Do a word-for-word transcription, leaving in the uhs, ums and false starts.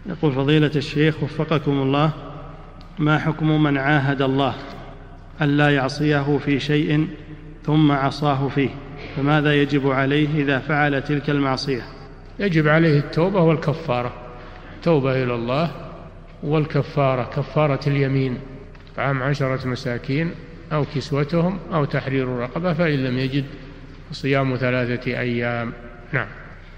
يقول فضيلة الشيخ وفقكم الله، ما حكم من عاهد الله ألا يعصيه في شيء ثم عصاه فيه، فماذا يجب عليه إذا فعل تلك المعصية؟ يجب عليه التوبة والكفارة، توبة إلى الله والكفارة كفارة اليمين، طعام عشرة مساكين أو كسوتهم أو تحرير رقبة، فإن لم يجد صيام ثلاثة أيام. نعم.